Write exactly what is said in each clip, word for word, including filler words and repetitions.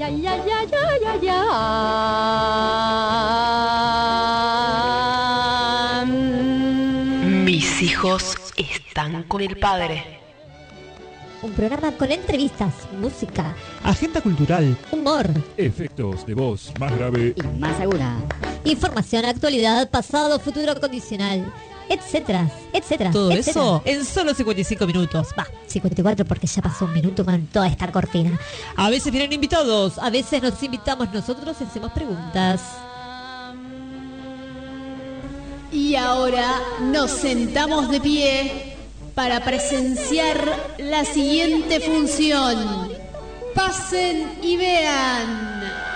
ay, ay, ay, ay, ay, ay. Mis hijos están con el padre. Un programa con entrevistas, música, agenda cultural, humor, efectos de voz más grave y más aguda, información, actualidad, pasado, futuro condicional, etcétera, etcétera. Todo etcétera. eso en solo cincuenta y cinco minutos. Va, cincuenta y cuatro porque ya pasó un minuto con toda esta cortina. A veces vienen invitados, A veces nos invitamos nosotros y hacemos preguntas. Y ahora nos sentamos de pie para presenciar la siguiente función. Pasen y vean.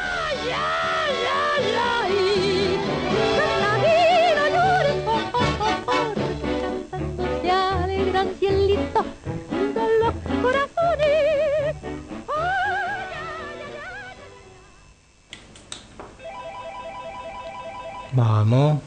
Se alegran cielito de los corazones. Vamos.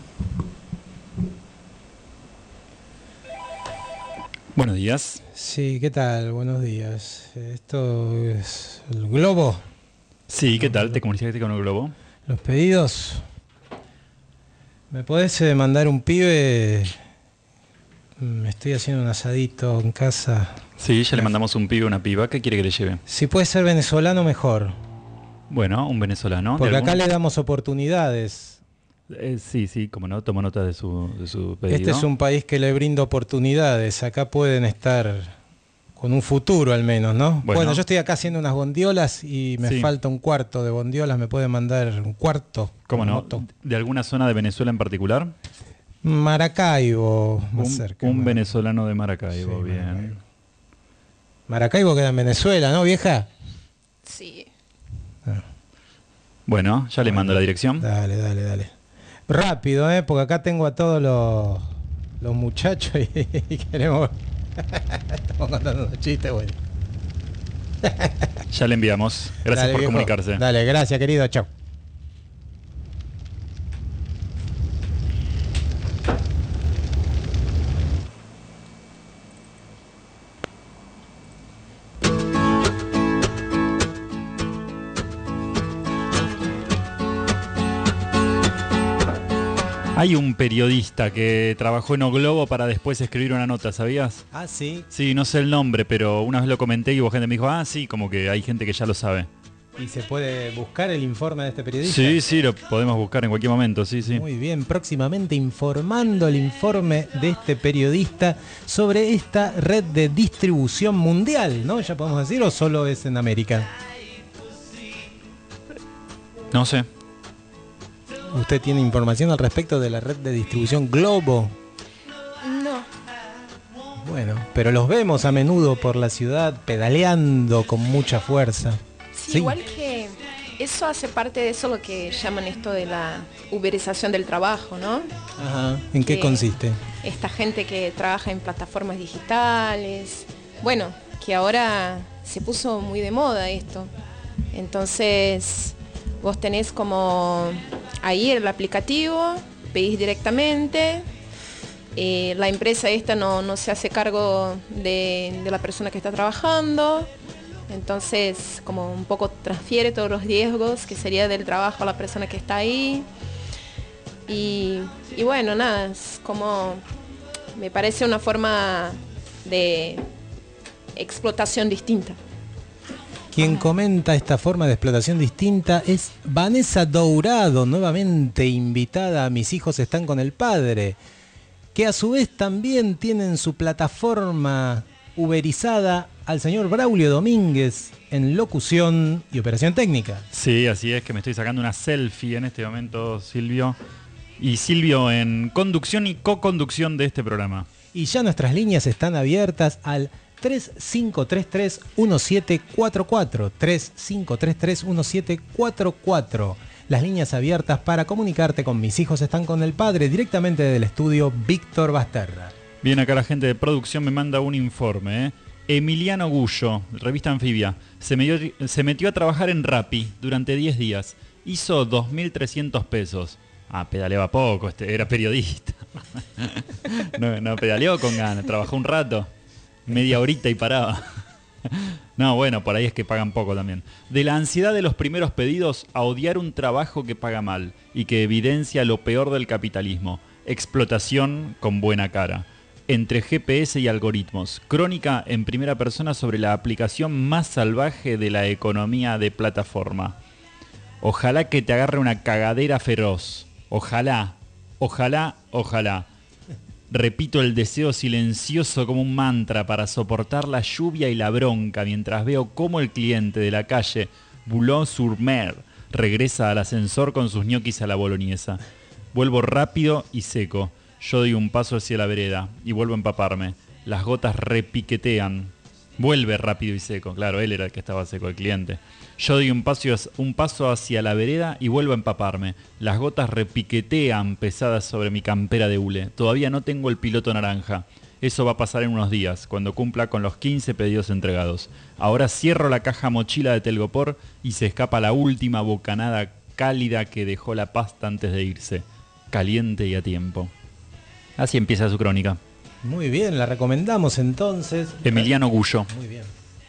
Buenos días. Sí, ¿qué tal? Buenos días. Esto es el globo. Sí, ¿qué tal? ¿Te comunicaste con el globo? Los pedidos. ¿Me podés eh, mandar un pibe? Me estoy haciendo un asadito en casa. Sí, ya le mandamos un pibe, una piba. ¿Qué quiere que le lleve? Si puede ser venezolano, mejor. Bueno, un venezolano. Porque ¿De acá algún- le damos oportunidades. Eh, sí, sí, como no, tomo nota de su, de su pedido. Este es un país que le brinda oportunidades. Acá pueden estar con un futuro al menos, ¿no? Bueno. Bueno, yo estoy acá haciendo unas bondiolas y me Sí. falta un cuarto de bondiolas. ¿Me pueden mandar un cuarto? ¿Cómo no? Moto. ¿De alguna zona de Venezuela en particular? Maracaibo, más Un, cerca. un Mar- venezolano de Maracaibo, Sí, bien. Maracaibo. Maracaibo queda en Venezuela, ¿no, vieja? Sí. Bueno, ya le mando la dirección. Dale, dale, dale. Rápido, ¿eh? Porque acá tengo a todos los, los muchachos y, y queremos... Estamos contando unos chistes, bueno. Ya le enviamos. Gracias Dale, por viejo. comunicarse. Dale, gracias, querido. Chau. Hay un periodista que trabajó en O Globo para después escribir una nota, ¿sabías? Ah, sí. Sí, no sé el nombre, pero una vez lo comenté y hubo gente que me dijo, ah, sí, como que hay gente que ya lo sabe. ¿Y se puede buscar el informe de este periodista? Sí, sí, lo podemos buscar en cualquier momento, sí, sí. Muy bien, próximamente informando el informe de este periodista sobre esta red de distribución mundial, ¿no? Ya podemos decir, ¿o solo es en América? No sé. ¿Usted tiene información al respecto de la red de distribución Globo? No. Bueno, pero los vemos a menudo por la ciudad pedaleando con mucha fuerza. Sí, Sí. igual que eso hace parte de eso lo que llaman esto de la uberización del trabajo, ¿no? Ajá. ¿En qué Que consiste? Esta gente que trabaja en plataformas digitales, bueno, que ahora se puso muy de moda esto. Entonces, vos tenés como ahí el aplicativo, pedís directamente, eh, la empresa esta no, no se hace cargo de, de la persona que está trabajando, entonces como un poco transfiere todos los riesgos que sería del trabajo a la persona que está ahí. Y, y bueno, nada, es como, me parece una forma de explotación distinta. Quien comenta esta forma de explotación distinta es Vanessa Dourado, nuevamente invitada a Mis hijos están con el padre, que a su vez también tienen su plataforma uberizada al señor Braulio Domínguez en locución y operación técnica. Sí, así es, que me estoy sacando una selfie en este momento, Silvio. Y Silvio en conducción y co-conducción de este programa. Y ya nuestras líneas están abiertas al tres cinco tres tres uno siete cuatro cuatro, tres cinco tres tres uno siete cuatro cuatro. Las líneas abiertas para comunicarte con Mis hijos están con el padre directamente del estudio Víctor Basterra. Bien, acá la gente de producción me manda un informe, ¿eh? Emiliano Gullo, revista Anfibia, se metió, se metió a trabajar en Rappi durante diez días. Hizo dos mil trescientos pesos. Ah, pedaleaba poco, este, era periodista. no, no pedaleó con ganas, trabajó un rato, media horita y paraba. No, bueno, por ahí es que pagan poco también. De la ansiedad de los primeros pedidos a odiar un trabajo que paga mal y que evidencia lo peor del capitalismo. Explotación con buena cara. Entre G P S y algoritmos. Crónica en primera persona sobre la aplicación más salvaje de la economía de plataforma. Ojalá que te agarre una cagadera feroz. Ojalá, ojalá, ojalá. Repito el deseo silencioso como un mantra para soportar la lluvia y la bronca mientras veo cómo el cliente de la calle Boulogne-sur-Mer regresa al ascensor con sus ñoquis a la boloñesa. Vuelvo rápido y seco. Yo doy un paso hacia la vereda y vuelvo a empaparme. Las gotas repiquetean. Vuelve rápido y seco. Claro, él era el que estaba seco, el cliente. Yo doy un paso, un paso hacia la vereda y vuelvo a empaparme. Las gotas repiquetean pesadas sobre mi campera de hule. Todavía no tengo el piloto naranja. Eso va a pasar en unos días, cuando cumpla con los quince pedidos entregados. Ahora cierro la caja mochila de Telgopor y se escapa la última bocanada cálida que dejó la pasta antes de irse. Caliente y a tiempo. Así empieza su crónica. Muy bien, la recomendamos entonces. Emiliano Gullo. Muy bien.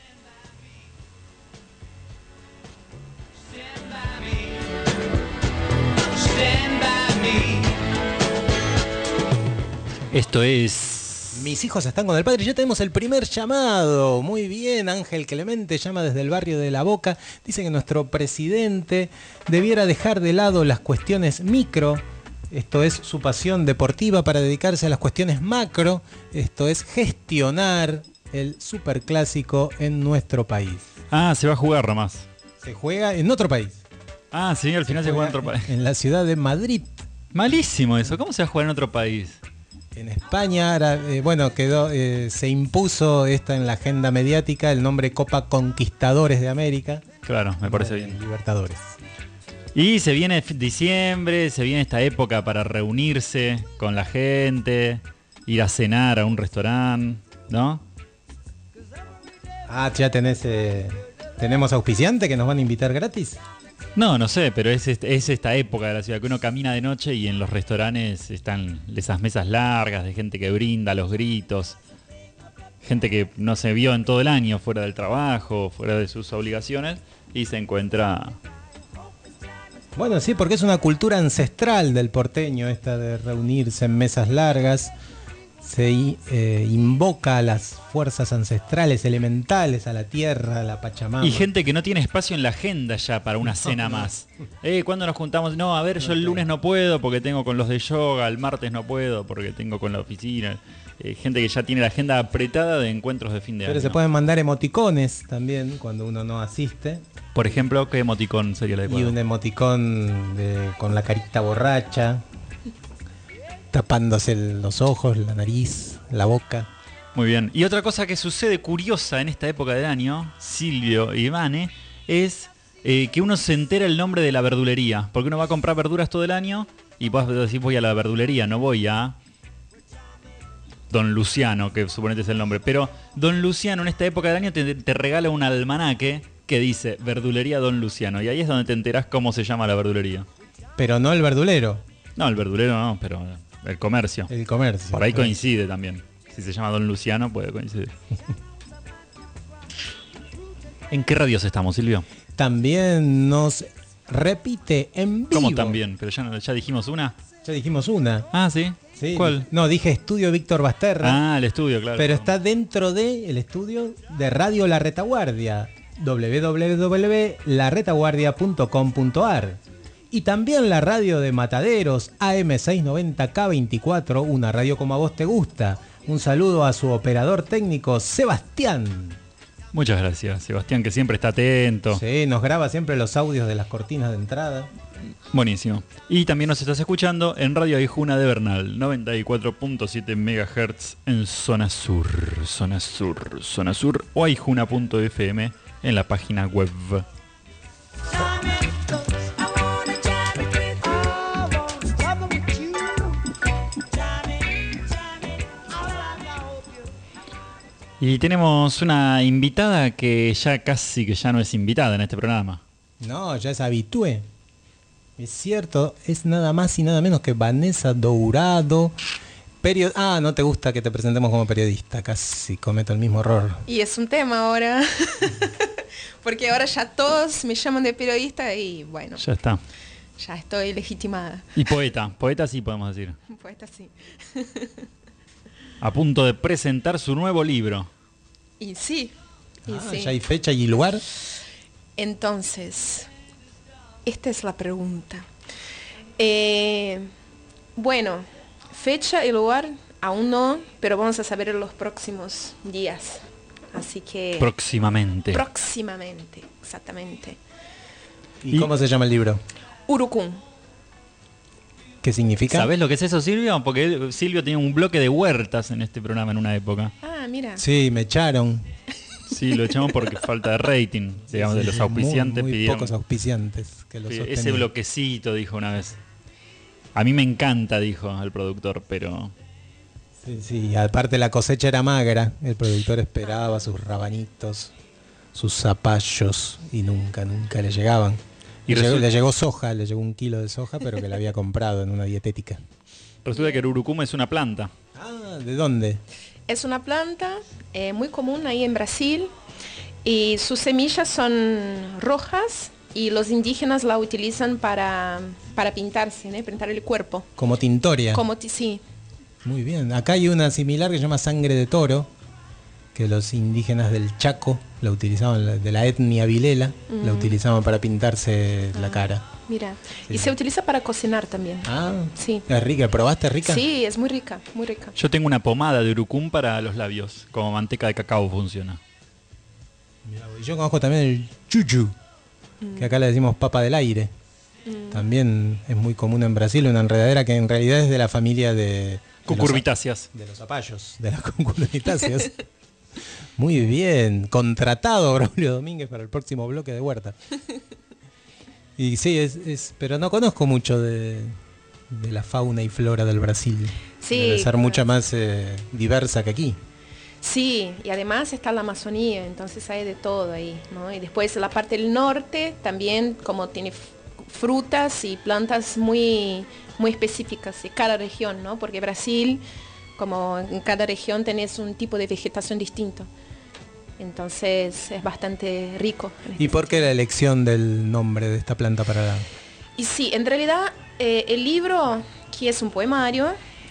Esto es... Mis hijos están con el padre y ya tenemos el primer llamado. Muy bien, Ángel Clemente llama desde el barrio de La Boca. Dice que nuestro presidente debiera dejar de lado las cuestiones micro. Esto es su pasión deportiva para dedicarse a las cuestiones macro. Esto es gestionar el superclásico en nuestro país. Ah, se va a jugar nomás. Se juega en otro país. Ah, sí, al final se, se juega en otro país. En la ciudad de Madrid. Malísimo eso. ¿Cómo se va a jugar en otro país? En España, ahora, eh, bueno, quedó, eh, se impuso esta en la agenda mediática el nombre Copa Conquistadores de América. Claro, me parece bien. Libertadores. Y se viene diciembre, se viene esta época para reunirse con la gente, ir a cenar a un restaurante, ¿no? Ah, ya tenés, eh, tenemos auspiciante que nos van a invitar gratis. No, no sé, pero es, es esta época de la ciudad que uno camina de noche y en los restaurantes están esas mesas largas de gente que brinda, los gritos, gente que no se vio en todo el año fuera del trabajo, fuera de sus obligaciones y se encuentra... Bueno, sí, porque es una cultura ancestral del porteño esta de reunirse en mesas largas. Se eh, invoca a las fuerzas ancestrales, elementales, a la tierra, a la Pachamama. Y gente que no tiene espacio en la agenda ya para una cena no, no. más. Eh, ¿Cuándo nos juntamos? No, a ver, no yo el lunes no puedo porque tengo con los de yoga, el martes no puedo porque tengo con la oficina. Eh, gente que ya tiene la agenda apretada de encuentros de fin de Pero año. Pero se pueden mandar emoticones también cuando uno no asiste. Por ejemplo, ¿qué emoticón sería el adecuado? Y un emoticón de, con la carita borracha, tapándose los ojos, la nariz, la boca. Muy bien. Y otra cosa que sucede curiosa en esta época del año, Silvio y Vane, es eh, que uno se entera el nombre de la verdulería. Porque uno va a comprar verduras todo el año y vos decís voy a la verdulería, no voy a Don Luciano, que suponete es el nombre. Pero Don Luciano en esta época del año te, te regala un almanaque que dice verdulería Don Luciano. Y ahí es donde te enterás cómo se llama la verdulería. Pero no el verdulero. No, el verdulero no, pero el comercio. El comercio. Por ahí coincide también. Si se llama Don Luciano, puede coincidir. ¿En qué radios estamos, Silvio? También nos repite en vivo. ¿Cómo también? Pero ya, ya dijimos una. Ya dijimos una. Ah, ¿sí? Sí. ¿Cuál? No, dije Estudio Víctor Basterra. Ah, el estudio, claro. Pero está dentro del estudio de Radio La Retaguardia. doble u doble u doble u punto la retaguardia punto com punto a r. Y también la radio de Mataderos, A M seiscientos noventa K veinticuatro, una radio como a vos te gusta. Un saludo a su operador técnico, Sebastián. Muchas gracias, Sebastián, que siempre está atento. Sí, nos graba siempre los audios de las cortinas de entrada. Buenísimo. Y también nos estás escuchando en Radio Aijuna de Bernal, noventa y cuatro punto siete megahertz en zona sur, zona sur, zona sur, o aijuna punto f m en la página web. Y tenemos una invitada que ya casi que ya no es invitada en este programa. No, ya es habitué. Es cierto, es nada más y nada menos que Vanessa Dourado. Perio- ah, no te gusta que te presentemos como periodista, casi cometo el mismo error. Y es un tema ahora, porque ahora ya todos me llaman de periodista y bueno, Ya está. ya estoy legitimada. Y poeta, poeta sí podemos decir. Pues así. A punto de presentar su nuevo libro. Y sí, y Ah, sí. ¿ya hay fecha y lugar? Entonces, esta es la pregunta. Eh, bueno, fecha y lugar aún no, pero vamos a saber en los próximos días. Así que Próximamente. próximamente, exactamente. ¿Y, Y- cómo se llama el libro? Urucum. ¿Qué significa? ¿Sabés lo que es eso, Silvio? Porque Silvio tenía un bloque de huertas en este programa en una época. Ah, mira. Sí, me echaron. Sí, lo echamos porque falta de rating, digamos, de los Sí, auspiciantes muy, muy pidieron. pocos auspiciantes que lo Sí, sostenían. ese bloquecito, dijo una vez. A mí me encanta, dijo el productor, pero... Sí, sí, aparte la cosecha era magra, el productor esperaba sus rabanitos, sus zapallos y nunca, nunca le llegaban. Y le, llegó, resulta- le llegó soja, le llegó un kilo de soja, pero que la había comprado en una dietética. Resulta que el urucum es una planta. Ah, ¿de dónde? Es una planta eh, muy común ahí en Brasil y sus semillas son rojas y los indígenas la utilizan para, para pintarse, ¿no? Pintar el cuerpo. Como tintoria. Como ti- sí, Muy bien. Acá hay una similar que se llama sangre de toro, que los indígenas del Chaco la utilizaban, la- de la etnia vilela, la utilizaban para pintarse la cara. mira. Sí. Y se utiliza para cocinar también. Ah, Sí. es rica. ¿Probaste rica? Sí, es muy rica, muy rica. Yo tengo una pomada de urucum para los labios, como manteca de cacao funciona. Mirá, y yo conozco también el chuchu, que acá le decimos papa del aire. También es muy común en Brasil, una enredadera que en realidad es de la familia de... de los- Cucurbitáceas. De los zapallos, de las cucurbitáceas. Muy bien, contratado Braulio Domínguez para el próximo bloque de Huerta. Y sí, es, es pero no conozco mucho de, de la fauna y flora del Brasil. Sí, Debe ser pues. mucha más eh, diversa que aquí. Sí, y además está la Amazonía, entonces hay de todo ahí, ¿no? Y después la parte del norte también como tiene f- frutas y plantas muy, muy específicas de cada región, ¿no? Porque Brasil, como en cada región tenés un tipo de vegetación distinto. Entonces es bastante rico. en este ¿Y por qué la elección del nombre de esta planta para la... Y sí, en realidad eh, el libro, que es un poemario,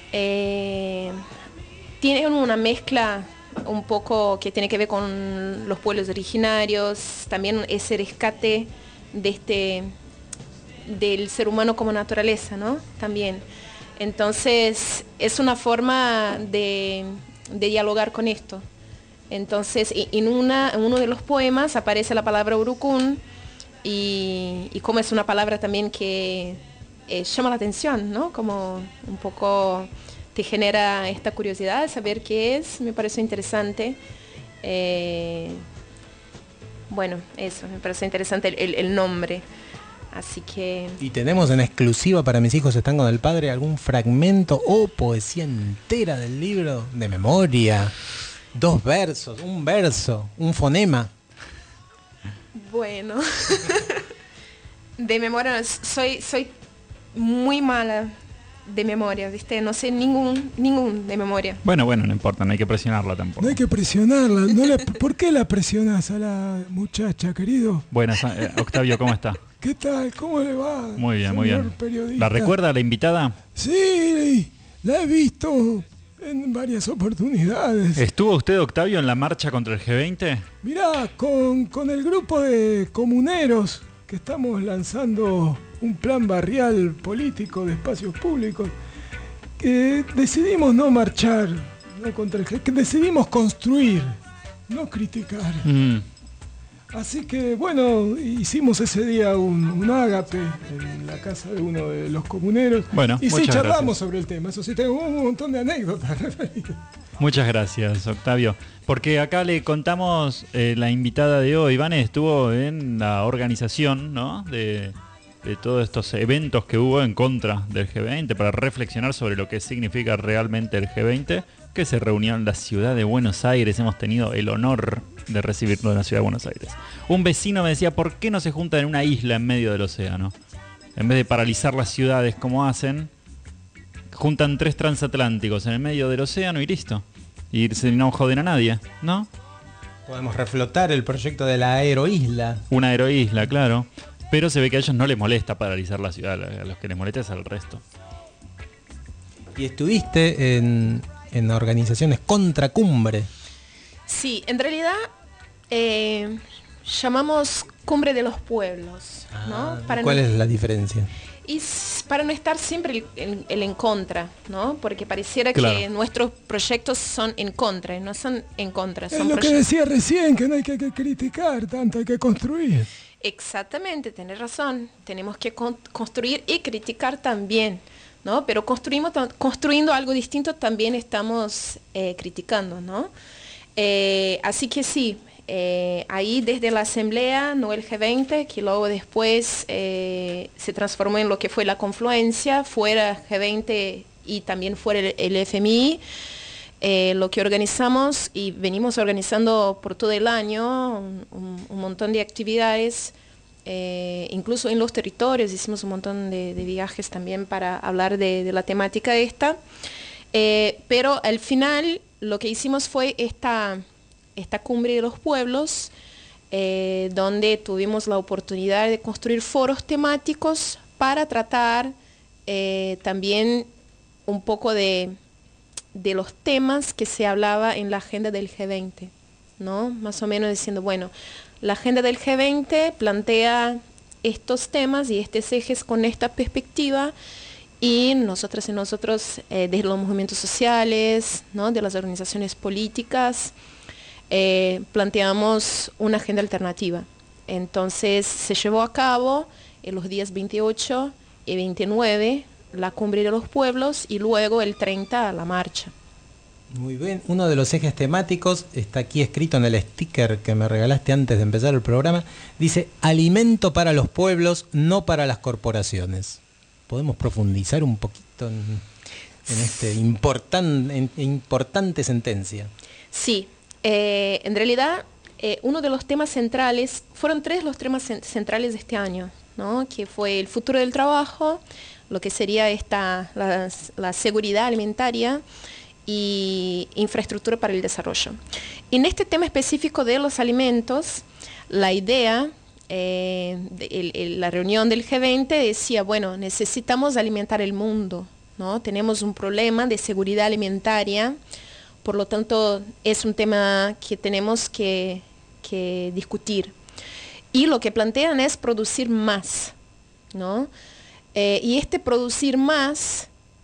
eh, tiene una mezcla un poco que tiene que ver con los pueblos originarios, también ese rescate de este del ser humano como naturaleza, ¿no? También. Entonces es una forma de, de dialogar con esto. Entonces y- en, una, en uno de los poemas aparece la palabra urucum y, y como es una palabra también que eh, llama la atención, ¿no? Como un poco te genera esta curiosidad de saber qué es, me parece interesante. Eh, bueno, eso, me parece interesante el, el- el nombre. Así que Y tenemos en exclusiva para Mis hijos están con el padre algún fragmento o poesía entera del libro de memoria. Dos versos, un verso, un fonema. bueno, de memoria, soy, soy muy mala de memoria, ¿viste? No sé ningún, ningún de memoria. Bueno, bueno, no importa, no hay que presionarla tampoco. No hay que presionarla. No le- ¿Por qué la presionas a la muchacha, querido? Buenas, eh, Octavio, ¿cómo está? ¿Qué tal? ¿Cómo le va? Muy bien, muy señor bien. periodista? ¿La recuerda la invitada? Sí, la he visto en varias oportunidades. ¿Estuvo usted, Octavio, en la marcha contra el G veinte? Mirá, con, con el grupo de comuneros que estamos lanzando un plan barrial político de espacios públicos, que decidimos no marchar, no contra el G, que decidimos construir, no criticar. Mm. Así que bueno, hicimos ese día un, un ágape en la casa de uno de los comuneros. Bueno, y sí muchas charlamos gracias. sobre el tema. Eso sí, tengo un montón de anécdotas. Muchas gracias, Octavio. Porque acá le contamos, eh, la invitada de hoy, Vane, estuvo en la organización, ¿no? de, de todos estos eventos que hubo en contra del G veinte para reflexionar sobre lo que significa realmente el G veinte, que se reunió en la ciudad de Buenos Aires. Hemos tenido el honor de recibirlo en la ciudad de Buenos Aires. Un vecino me decía, ¿por qué no se juntan en una isla en medio del océano? En vez de paralizar las ciudades como hacen, juntan tres transatlánticos en el medio del océano y listo. Y se no joden a nadie, ¿no? Podemos reflotar el proyecto de la aeroisla. Una aeroisla, claro. Pero se ve que a ellos no les molesta paralizar la ciudad, a los que les molesta es al resto. Y estuviste en, en organizaciones contra Cumbre. Sí, en realidad eh, llamamos Cumbre de los Pueblos, ¿no? Ah, Para ¿Cuál no, es la diferencia? y s- para no estar siempre el, el- el en contra, ¿no? Porque pareciera Claro. que nuestros proyectos son en contra, y no son en contra, Es son lo que proyectos. decía recién, que no hay que, que criticar tanto, hay que construir. Exactamente, tenés razón. Tenemos que con- construir y criticar también, ¿no? Pero construimos, tam- construyendo algo distinto también estamos eh, criticando, ¿no? Eh, así que sí, eh, ahí desde la Asamblea, no el G veinte, que luego después eh, se transformó en lo que fue la confluencia, fuera G veinte y también fuera el, el F M I. Eh, lo que organizamos y venimos organizando por todo el año un, un- un montón de actividades, eh, incluso en los territorios hicimos un montón de, de viajes también para hablar de, de la temática esta. Eh, pero al final lo que hicimos fue esta, esta cumbre de los pueblos, eh, donde tuvimos la oportunidad de construir foros temáticos para tratar eh, también un poco de de los temas que se hablaba en la agenda del G veinte, ¿no? Más o menos diciendo, bueno, la agenda del G veinte plantea estos temas y estos ejes con esta perspectiva y nosotras y nosotros eh, desde los movimientos sociales, ¿no? De las organizaciones políticas, eh, planteamos una agenda alternativa. Entonces se llevó a cabo en los días veintiocho y veintinueve la cumbre de los pueblos y luego el treinta la marcha. Muy bien, uno de los ejes temáticos está aquí escrito en el sticker que me regalaste antes de empezar el programa. Dice, alimento para los pueblos, no para las corporaciones. ¿Podemos profundizar un poquito en, en este importan, en, importante sentencia? Sí, eh, en realidad eh, uno de los temas centrales, fueron tres los temas cen- centrales de este año, ¿no? Que fue el futuro del trabajo, lo que sería esta, la, la seguridad alimentaria y infraestructura para el desarrollo. En este tema específico de los alimentos, la idea, eh, de el- el- la reunión del G veinte decía, bueno, necesitamos alimentar el mundo, ¿no? Tenemos un problema de seguridad alimentaria, por lo tanto es un tema que tenemos que, que discutir. Y lo que plantean es producir más, ¿no? Eh, y este producir más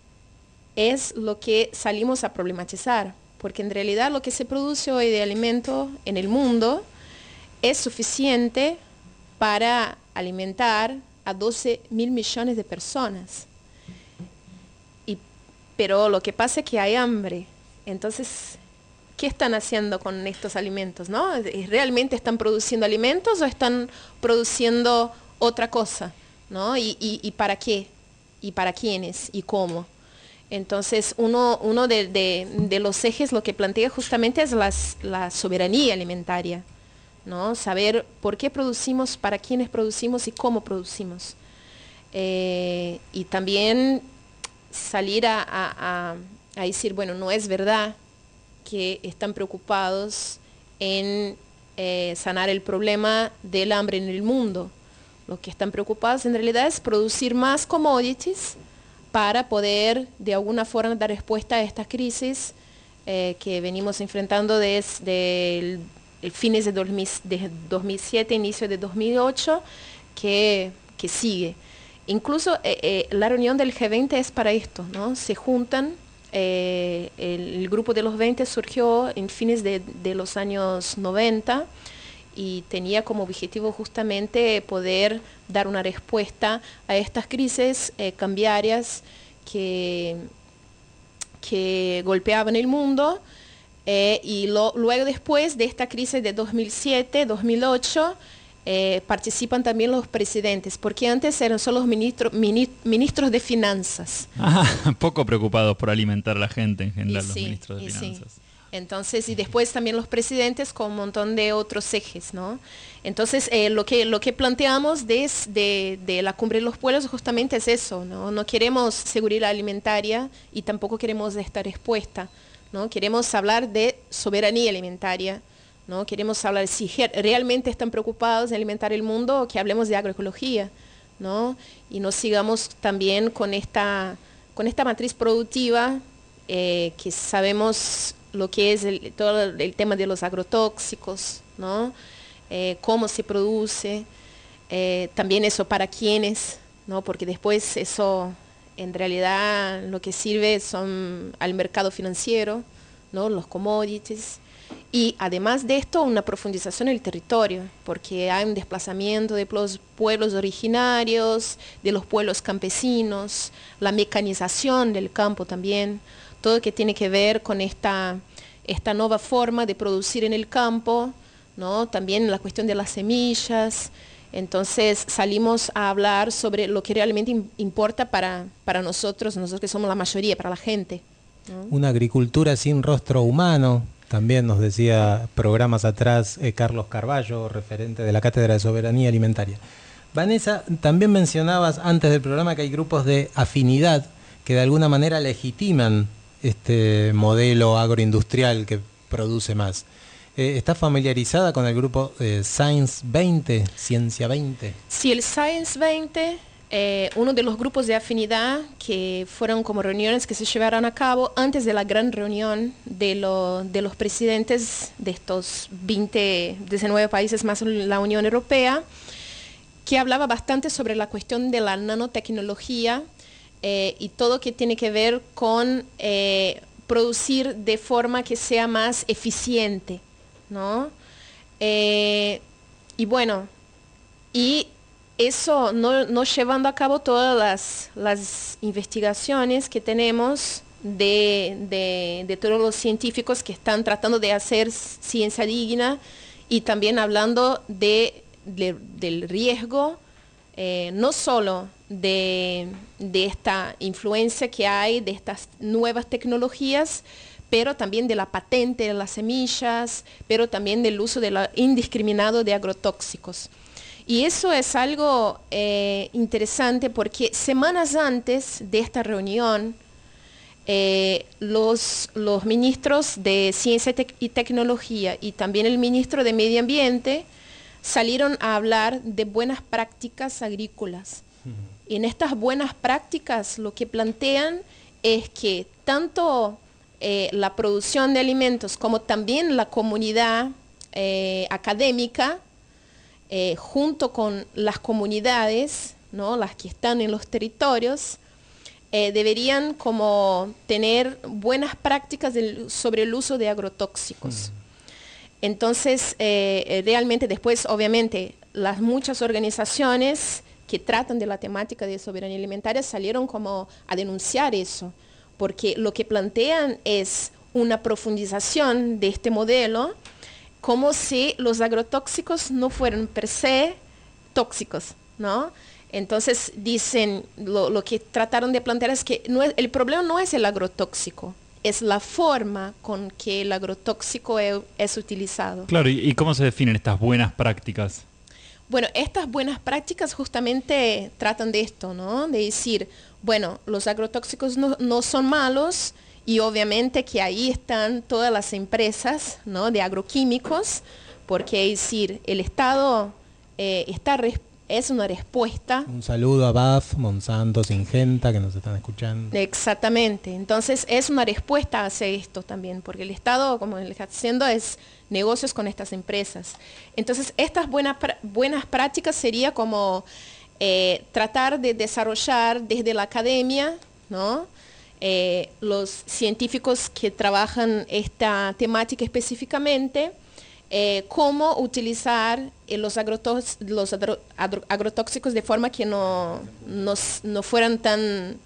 es lo que salimos a problematizar, porque en realidad lo que se produce hoy de alimento en el mundo es suficiente para alimentar a doce mil millones de personas. Y, pero lo que pasa es que hay hambre. Entonces, ¿qué están haciendo con estos alimentos, no? ¿Realmente están produciendo alimentos o están produciendo otra cosa, ¿no? ¿Y, y, y para qué? ¿Y para quiénes? ¿Y cómo? Entonces, uno, uno de, de, de los ejes lo que plantea justamente es las, la soberanía alimentaria, ¿no? Saber por qué producimos, para quiénes producimos y cómo producimos. Eh, y también salir a, a, a, a decir, bueno, no es verdad que están preocupados en eh, sanar el problema del hambre en el mundo. Lo que están preocupados en realidad es producir más commodities para poder de alguna forma dar respuesta a esta crisis eh, que venimos enfrentando desde el, el fines de, dos mil, de dos mil siete, inicio de dos mil ocho, que, que sigue. Incluso eh, eh, la reunión del G veinte es para esto, ¿no? Se juntan, eh, el, el grupo de los veinte surgió en fines de, de los años noventa, y tenía como objetivo justamente poder dar una respuesta a estas crisis eh, cambiarias que, que golpeaban el mundo, eh, y lo, luego después de esta crisis de dos mil siete, dos mil ocho, eh, participan también los presidentes, porque antes eran solo los ministro, mini, ministros de finanzas. Ah, poco preocupados por alimentar a la gente en general, Y los sí, ministros de y sí. finanzas. Entonces, y después también los presidentes con un montón de otros ejes, ¿no? Entonces, eh, lo, que, lo que planteamos desde de la Cumbre de los Pueblos justamente es eso, ¿no? No queremos seguridad alimentaria y tampoco queremos esta respuesta, ¿no? Queremos hablar de soberanía alimentaria, ¿no? Queremos hablar, si realmente están preocupados de alimentar el mundo, que hablemos de agroecología, ¿no? Y no sigamos también con esta, con esta matriz productiva eh, que sabemos lo que es el, todo el tema de los agrotóxicos, ¿no? Eh, cómo se produce, eh, también eso para quiénes, ¿no? Porque después eso en realidad lo que sirve son al mercado financiero, ¿no? Los commodities. Y además de esto, una profundización en el territorio, porque hay un desplazamiento de los pueblos originarios, de los pueblos campesinos, la mecanización del campo también, todo que tiene que ver con esta, esta nueva forma de producir en el campo, ¿no? También la cuestión de las semillas. Entonces salimos a hablar sobre lo que realmente im- importa para, para nosotros, nosotros que somos la mayoría, para la gente, ¿no? Una agricultura sin rostro humano, también nos decía programas atrás eh, Carlos Carballo, referente de la Cátedra de Soberanía Alimentaria. Vanessa, también mencionabas antes del programa que hay grupos de afinidad que de alguna manera legitiman este modelo agroindustrial que produce más. Eh, ¿Estás familiarizada con el grupo eh, Science veinte, Ciencia veinte? Sí, el Science veinte, eh, uno de los grupos de afinidad que fueron como reuniones que se llevaron a cabo antes de la gran reunión de, lo, de los presidentes de estos veinte, diecinueve países más la Unión Europea, que hablaba bastante sobre la cuestión de la nanotecnología eh, y todo que tiene que ver con eh, producir de forma que sea más eficiente, ¿no? Eh, y bueno, y eso no, no llevando a cabo todas las, las investigaciones que tenemos de, de, de todos los científicos que están tratando de hacer ciencia digna y también hablando de, de, del riesgo, eh, no solo de, de esta influencia que hay de estas nuevas tecnologías, pero también de la patente de las semillas, pero también del uso de la, indiscriminado de agrotóxicos. Y eso es algo eh, interesante porque semanas antes de esta reunión, eh, los, los ministros de Ciencia y Tecnología y también el ministro de Medio Ambiente salieron a hablar de buenas prácticas agrícolas. Uh-huh. Y en estas buenas prácticas lo que plantean es que tanto Eh, la producción de alimentos como también la comunidad eh, académica eh, junto con las comunidades, ¿no? Las que están en los territorios eh, deberían como tener buenas prácticas del, sobre el uso de agrotóxicos. Mm. Entonces eh, realmente después obviamente las muchas organizaciones que tratan de la temática de soberanía alimentaria salieron como a denunciar eso, porque lo que plantean es una profundización de este modelo, como si los agrotóxicos no fueran per se tóxicos, ¿no? Entonces dicen, lo, lo que trataron de plantear es que no es, el problema no es el agrotóxico, es la forma con que el agrotóxico es, es utilizado. Claro, ¿y, ¿y cómo se definen estas buenas prácticas? Bueno, estas buenas prácticas justamente tratan de esto, ¿no? De decir, bueno, los agrotóxicos no, no son malos y obviamente que ahí están todas las empresas, ¿no? De agroquímicos, porque es decir, el Estado eh, está res- es una respuesta. Un saludo a B A F, Monsanto, Syngenta, que nos están escuchando. Exactamente, entonces es una respuesta hacia esto también, porque el Estado, como le está haciendo, es negocios con estas empresas. Entonces, estas buenas, buenas prácticas sería como eh, tratar de desarrollar desde la academia, ¿no? Eh, los científicos que trabajan esta temática específicamente, eh, cómo utilizar eh, los, agrotos, los agro, agro, agrotóxicos de forma que no, no, no fueran tan,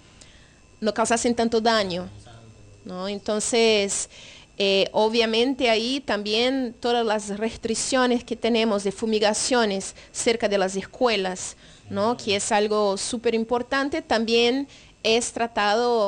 no causasen tanto daño, ¿no? Entonces, Eh, obviamente ahí también todas las restricciones que tenemos de fumigaciones cerca de las escuelas, ¿no? Que es algo súper importante, también es tratado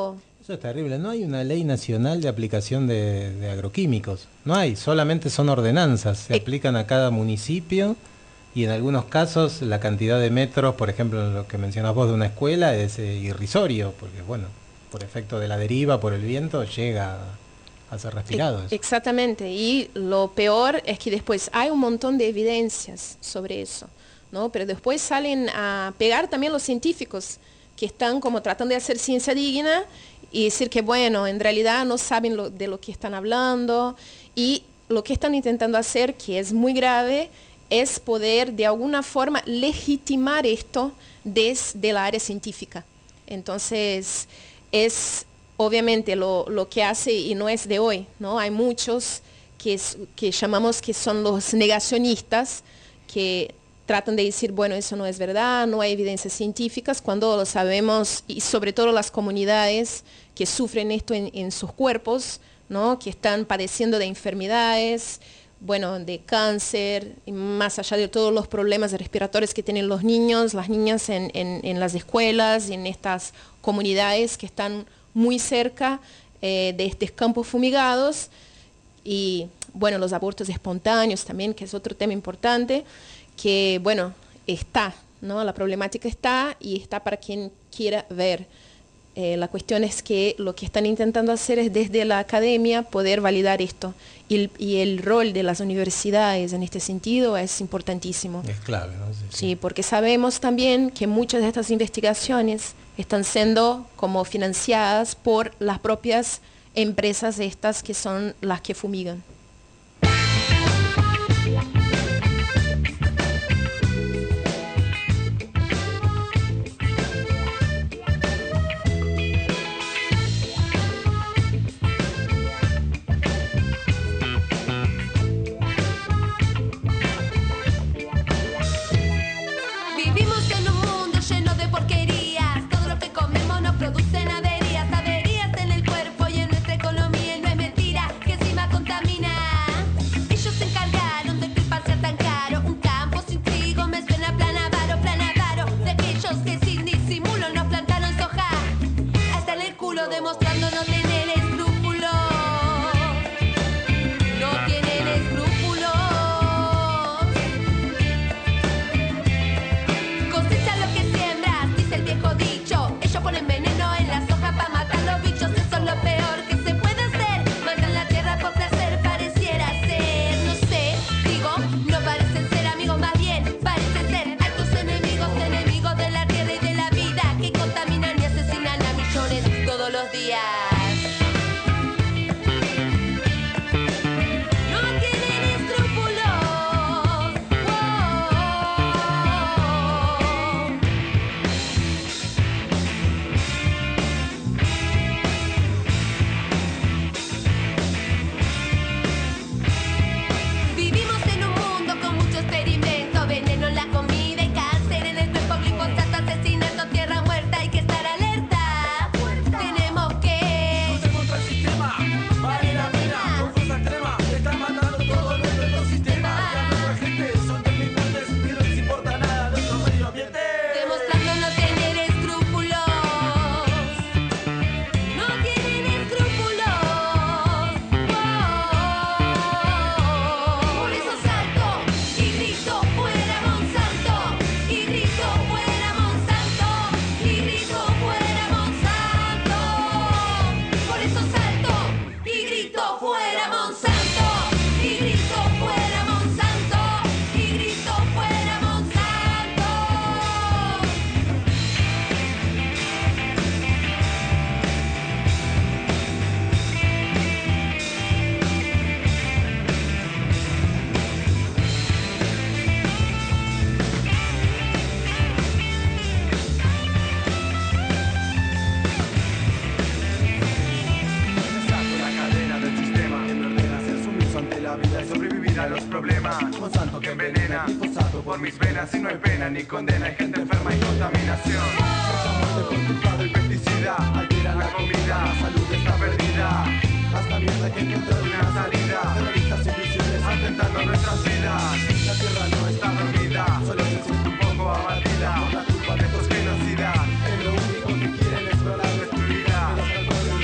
Eso es terrible. No hay una ley nacional de aplicación de, de agroquímicos. No hay, solamente son ordenanzas. Se Eh. aplican a cada municipio y en algunos casos la cantidad de metros, por ejemplo, lo que mencionas vos de una escuela, es eh, irrisorio, porque bueno, por efecto de la deriva, por el viento, llega a ser respirado. Eso. Exactamente, y lo peor es que después hay un montón de evidencias sobre eso, ¿no? Pero después salen a pegar también los científicos que están como tratando de hacer ciencia digna y decir que bueno, en realidad no saben lo, de lo que están hablando, y lo que están intentando hacer, que es muy grave, es poder de alguna forma legitimar esto desde el área científica. Entonces, es obviamente lo, lo que hace, y no es de hoy, ¿no? Hay muchos que, es, que llamamos que son los negacionistas, que tratan de decir, bueno, eso no es verdad, no hay evidencias científicas, cuando lo sabemos, y sobre todo las comunidades que sufren esto en, en sus cuerpos, ¿no? Que están padeciendo de enfermedades, bueno, de cáncer, y más allá de todos los problemas respiratorios que tienen los niños, las niñas en, en, en las escuelas y en estas comunidades que están muy cerca eh, de estos campos fumigados, y bueno, los abortos espontáneos también, que es otro tema importante, que bueno, está, ¿no? La problemática está y está para quien quiera ver. Eh, la cuestión es que lo que están intentando hacer es desde la academia poder validar esto, y, y el rol de las universidades en este sentido es importantísimo. Es clave, ¿no? Sí, sí, porque sabemos también que muchas de estas investigaciones están siendo como financiadas por las propias empresas estas que son las que fumigan. Vivimos en un mundo lleno de porquerías. Todo lo que comemos nos producen averías, averías en el cuerpo y en nuestra economía. Y no es mentira que encima contamina. Ellos se encargaron de que el pan sea tan caro. Un campo sin trigo me suena plan avaro, plan avaro. De aquellos que sin disimulo nos plantaron soja hasta en el culo, demostrando no tener escrúpulos. No tienen escrúpulos. Cosecha lo que siembras, dice el viejo dicho. Ellos ponen veneno en la soja para matar los bichos. Eso es lo peor que se puede hacer. Matan la tierra por placer, pareciera ser. No sé, digo, no parecen ser amigos, más bien parecen ser altos enemigos, enemigos de la tierra y de la vida, que contaminan y asesinan a millones todos los días. No tienen escrúpulos. Wow. Vivimos en un mundo con mucho experimento, veneno en la comida y cáncer en el cuerpo, glifosato, asesinato, tierra muerta, hay que estar alerta. Tenemos que Lucha contra el sistema, vale la pena, con fuerza extrema, están matando todo nuestro ecosistema. Y a nuestra gente son delincuentes que no les importa nada nuestro medio ambiente. demostrando no tener escrúpulos. No tienen escrúpulos. Wow. Por eso salto y grito fuera Monsanto, y grito fuera Monsanto, y grito fuera Monsanto. Por eso salto y grito fuera Monsanto, y grito fuera Monsanto, y grito fuera Monsanto. Saco la cadena del sistema que me ordena ser sumiso ante la vida y sobrevivir a los problemas. Monsanto que envenena, glifosato por mis venas y no hay pena ni condena, hay gente enferma y contaminación. Muerte por culpa del pesticida, altera la comida, la salud está perdida. Hasta mierda que encuentra una salida, terroristas invisibles atentando a nuestras vidas. La tierra no está dormida, solo se siente un poco abatida por la culpa de estos genocidas. Que lo único que quieren es explorar, destruirla, que los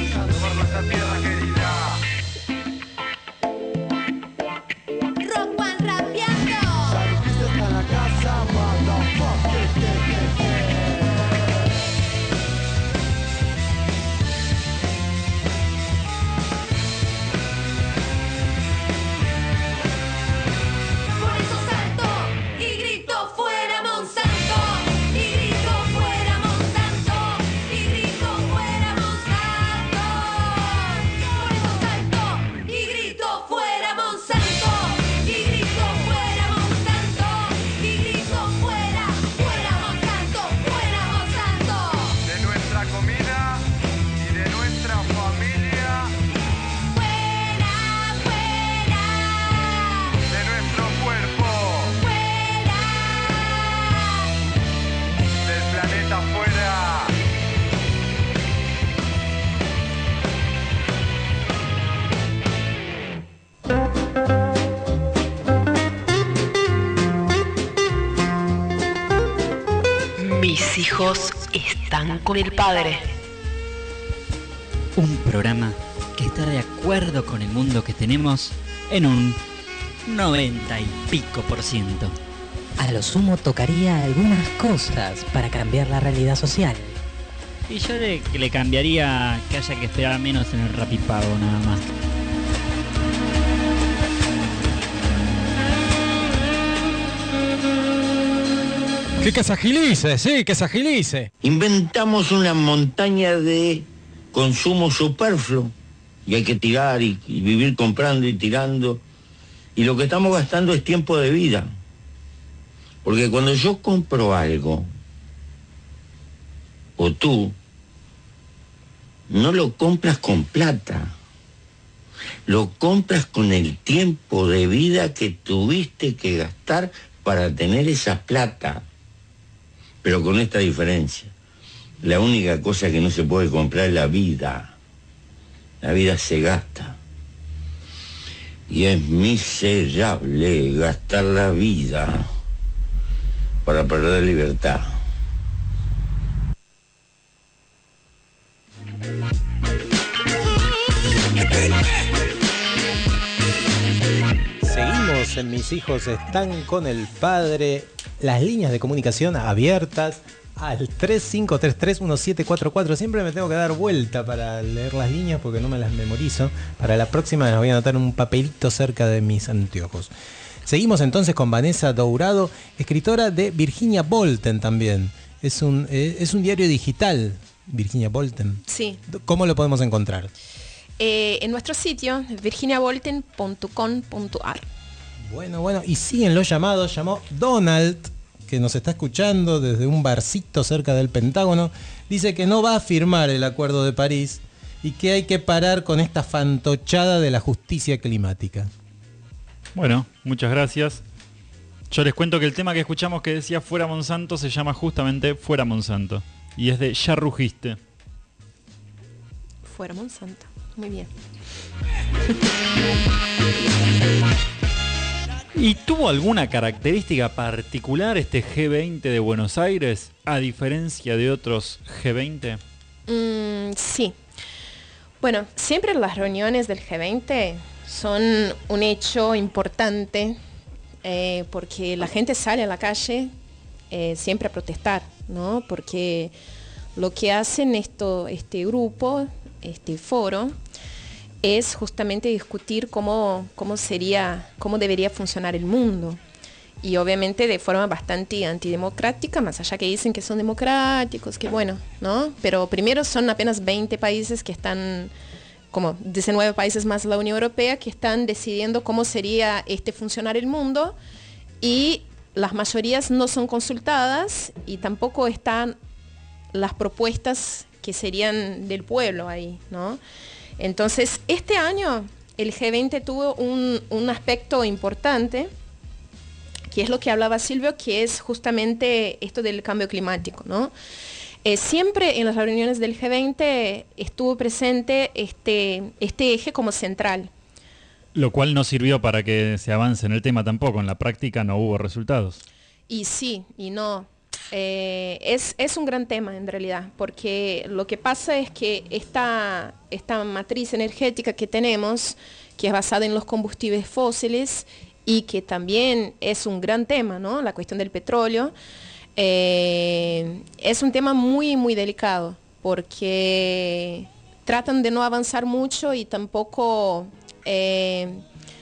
planeta afuera. Mis hijos están con el padre. Un programa que está de acuerdo con el mundo que tenemos en un noventa y pico por ciento. A lo sumo tocaría algunas cosas para cambiar la realidad social. Y yo le, le cambiaría que haya que esperar menos en el Rapipago nada más. Sí, que se agilice, sí, que se agilice. Inventamos una montaña de consumo superfluo y hay que tirar y, y vivir comprando y tirando. Y lo que estamos gastando es tiempo de vida. Porque cuando yo compro algo, o tú, no lo compras con plata. Lo compras con el tiempo de vida que tuviste que gastar para tener esa plata. Pero con esta diferencia. La única cosa que no se puede comprar es la vida. La vida se gasta. Y es miserable gastar la vida para perder libertad. Seguimos en Mis hijos están con el padre. Las líneas de comunicación abiertas al tres cinco tres tres uno siete cuatro cuatro. Siempre me tengo que dar vuelta para leer las líneas porque no me las memorizo. Para la próxima las voy a anotar en un papelito cerca de mis anteojos. Seguimos entonces con Vanessa Dourado, escritora de Virginia Volten también. Es un, eh, es un diario digital, Virginia Volten. Sí. ¿Cómo lo podemos encontrar? Eh, en nuestro sitio, virginia volten punto com punto a r. Bueno, bueno, y siguen los llamados. Llamó Donald, que nos está escuchando desde un barcito cerca del Pentágono. Dice que no va a firmar el Acuerdo de París y que hay que parar con esta fantochada de la justicia climática. Bueno, muchas gracias. Yo les cuento que el tema que escuchamos que decía Fuera Monsanto se llama justamente Fuera Monsanto. Y es de Ya Rugiste. Fuera Monsanto. Muy bien. ¿Y tuvo alguna característica particular este G veinte de Buenos Aires, a diferencia de otros G veinte? Mm, sí. Bueno, siempre las reuniones del G veinte son un hecho importante eh, porque la gente sale a la calle eh, siempre a protestar, ¿no? Porque lo que hacen esto, este grupo, este foro, es justamente discutir cómo, cómo sería, cómo debería funcionar el mundo. Y obviamente de forma bastante antidemocrática, más allá que dicen que son democráticos, que bueno, ¿no? Pero primero son apenas veinte países que están, como diecinueve países más la Unión Europea, que están decidiendo cómo sería este funcionar el mundo, y las mayorías no son consultadas y tampoco están las propuestas que serían del pueblo ahí, ¿no? Entonces, este año el G veinte tuvo un, un aspecto importante, que es lo que hablaba Silvio, que es justamente esto del cambio climático, ¿no? Eh, siempre en las reuniones del G veinte estuvo presente este, este eje como central. Lo cual no sirvió para que se avance en el tema tampoco. En la práctica no hubo resultados. Y sí, y no. Eh, es, es un gran tema en realidad, porque lo que pasa es que esta, esta matriz energética que tenemos, que es basada en los combustibles fósiles y que también es un gran tema, ¿no? La cuestión del petróleo, eh, es un tema muy, muy delicado, porque tratan de no avanzar mucho y tampoco eh,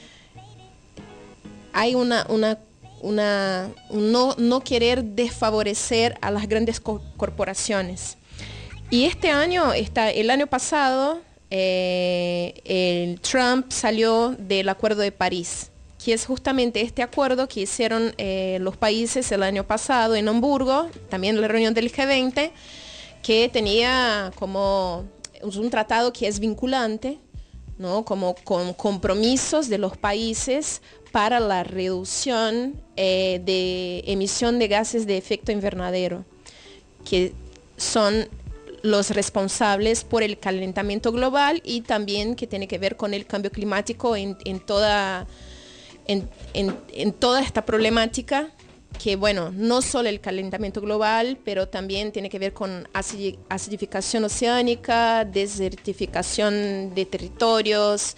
hay una... una Una, no, no querer desfavorecer a las grandes co- corporaciones. Y este año, está, el año pasado, eh, el Trump salió del Acuerdo de París, que es justamente este acuerdo que hicieron eh, los países el año pasado en Hamburgo, también en la reunión del G veinte, que tenía como un tratado que es vinculante, ¿no? Como con compromisos de los países para la reducción eh, de emisión de gases de efecto invernadero, que son los responsables por el calentamiento global y también que tiene que ver con el cambio climático en, en, toda, en, en, en toda esta problemática, que bueno, no solo el calentamiento global, pero también tiene que ver con acidificación oceánica, desertificación de territorios,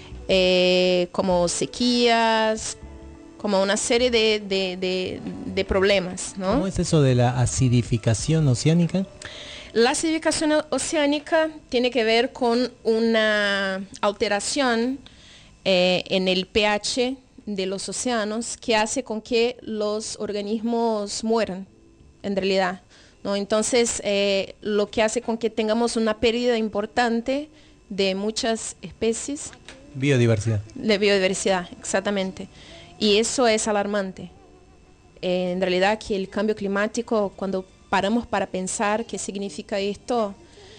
eh, como sequías, como una serie de, de, de, de problemas, ¿no? ¿Cómo es eso de la acidificación oceánica? La acidificación oceánica tiene que ver con una alteración eh, en el pH de los océanos que hace con que los organismos mueran, en realidad, ¿no? Entonces, eh, lo que hace con que tengamos una pérdida importante de muchas especies. Biodiversidad. De biodiversidad, exactamente. Y eso es alarmante. Eh, en realidad, que el cambio climático, cuando paramos para pensar qué significa esto,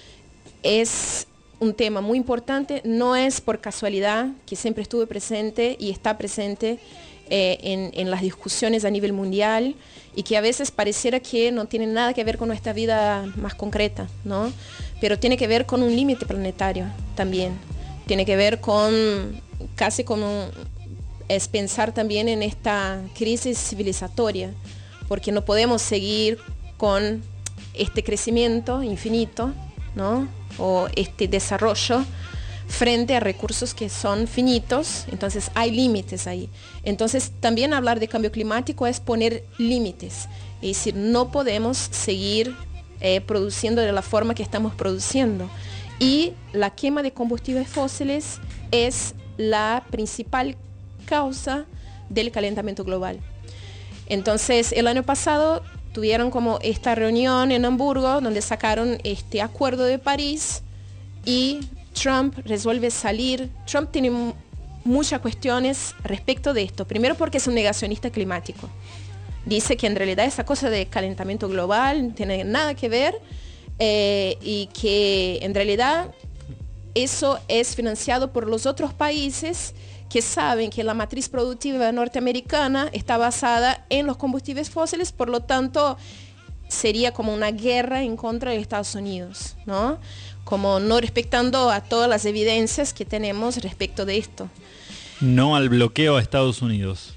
es un tema muy importante. No es por casualidad que siempre estuve presente y está presente eh, en, en las discusiones a nivel mundial, y que a veces pareciera que no tiene nada que ver con nuestra vida más concreta, ¿no? Pero tiene que ver con un límite planetario también. Tiene que ver con casi con un, es pensar también en esta crisis civilizatoria, porque no podemos seguir con este crecimiento infinito, ¿no? O este desarrollo frente a recursos que son finitos. Entonces hay límites ahí. Entonces también hablar de cambio climático es poner límites, es decir, no podemos seguir eh, produciendo de la forma que estamos produciendo, y la quema de combustibles fósiles es la principal causa del calentamiento global. Entonces el año pasado tuvieron como esta reunión en Hamburgo donde sacaron este acuerdo de París, y Trump resuelve salir. Trump tiene m- muchas cuestiones respecto de esto. Primero, porque es un negacionista climático. Dice que en realidad esa cosa de calentamiento global no tiene nada que ver, eh, y que en realidad eso es financiado por los otros países que saben que la matriz productiva norteamericana está basada en los combustibles fósiles, por lo tanto sería como una guerra en contra de Estados Unidos, ¿no? Como no respetando a todas las evidencias que tenemos respecto de esto. No al bloqueo a Estados Unidos.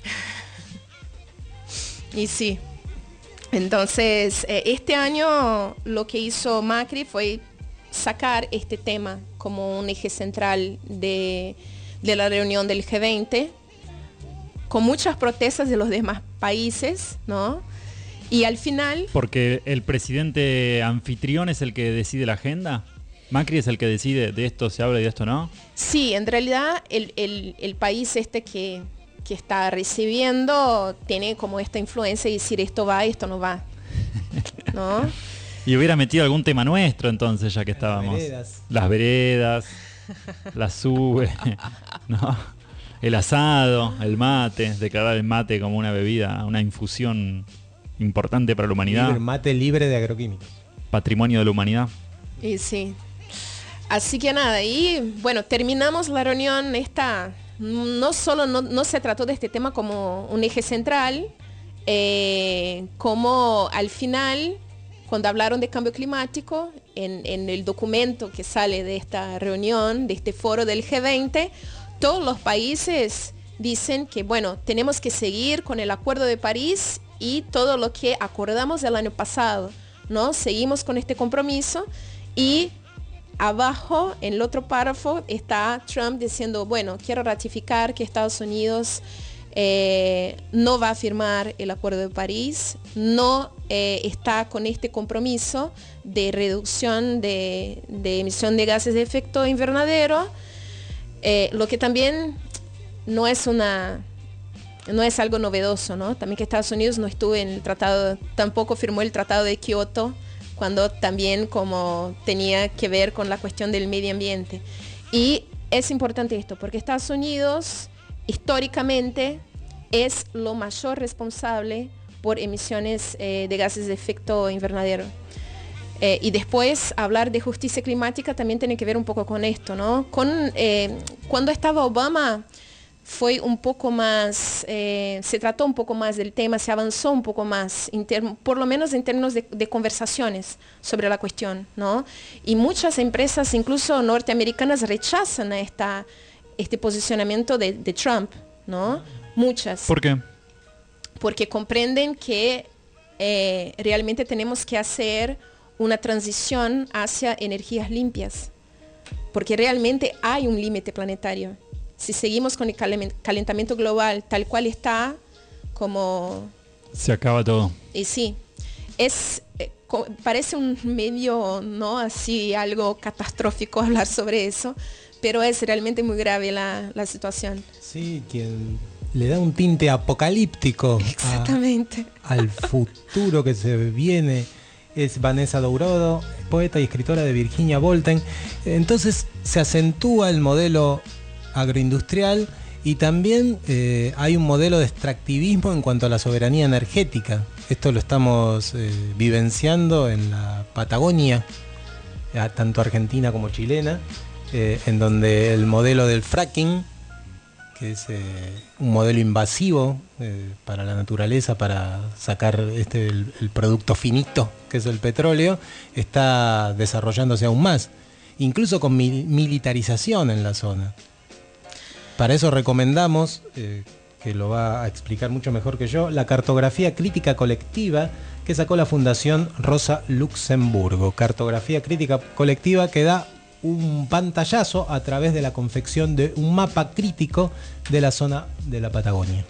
Y sí. Entonces, eh, este año lo que hizo Macri fue sacar este tema como un eje central de, de la reunión del G veinte, con muchas protestas de los demás países, ¿no? Y al final... Porque el presidente anfitrión es el que decide la agenda. Macri es el que decide de esto se habla y de esto no. Sí, en realidad el, el, el país este que, que está recibiendo tiene como esta influencia de decir esto va y esto no va, ¿no? Y hubiera metido algún tema nuestro entonces, ya que estábamos. Las veredas. Las veredas, la sube, ¿no? El asado, el mate, declarar el mate como una bebida, una infusión importante para la humanidad. Libre, mate libre de agroquímicos. Patrimonio de la humanidad. Y sí. Así que nada, y bueno, terminamos la reunión esta. No solo no, no se trató de este tema como un eje central, eh, como al final, cuando hablaron de cambio climático, en, en el documento que sale de esta reunión, de este foro del G veinte, todos los países dicen que, bueno, tenemos que seguir con el Acuerdo de París y todo lo que acordamos el año pasado, ¿no? Seguimos con este compromiso, y abajo, en el otro párrafo, está Trump diciendo, bueno, quiero ratificar que Estados Unidos eh, no va a firmar el Acuerdo de París, no eh, está con este compromiso de reducción de, de emisión de gases de efecto invernadero, eh, lo que también no es una... no es algo novedoso, ¿no? También que Estados Unidos no estuvo en el tratado, tampoco firmó el Tratado de Kioto, cuando también como tenía que ver con la cuestión del medio ambiente. Y es importante esto, porque Estados Unidos históricamente es lo mayor responsable por emisiones eh, de gases de efecto invernadero. Eh, y después hablar de justicia climática también tiene que ver un poco con esto, ¿no? Con, eh, cuando estaba Obama, fue un poco más, eh, se trató un poco más del tema, se avanzó un poco más, por lo menos en términos de, de conversaciones sobre la cuestión, ¿no? Y muchas empresas, incluso norteamericanas, rechazan a esta, este posicionamiento de, de Trump, ¿no? Muchas. ¿Por qué? Porque comprenden que eh, realmente tenemos que hacer una transición hacia energías limpias, porque realmente hay un límite planetario. Si seguimos con el calentamiento global tal cual está, como... Se acaba todo. Y sí, es, eh, co- parece un medio, ¿no? Así, algo catastrófico hablar sobre eso, pero es realmente muy grave la, la situación. Sí, quien le da un tinte apocalíptico Exactamente. a- al futuro que se viene es Vanessa Dourado, poeta y escritora de Virginia Voltaire. Entonces se acentúa el modelo agroindustrial y también eh, hay un modelo de extractivismo en cuanto a la soberanía energética. Esto lo estamos eh, vivenciando en la Patagonia, eh, tanto argentina como chilena, eh, en donde el modelo del fracking, que es eh, un modelo invasivo eh, para la naturaleza, para sacar este, el, el producto finito, que es el petróleo, está desarrollándose aún más, incluso con mil- militarización en la zona. Para eso recomendamos, eh, que lo va a explicar mucho mejor que yo, la cartografía crítica colectiva que sacó la Fundación Rosa Luxemburgo. Cartografía crítica colectiva que da un pantallazo a través de la confección de un mapa crítico de la zona de la Patagonia.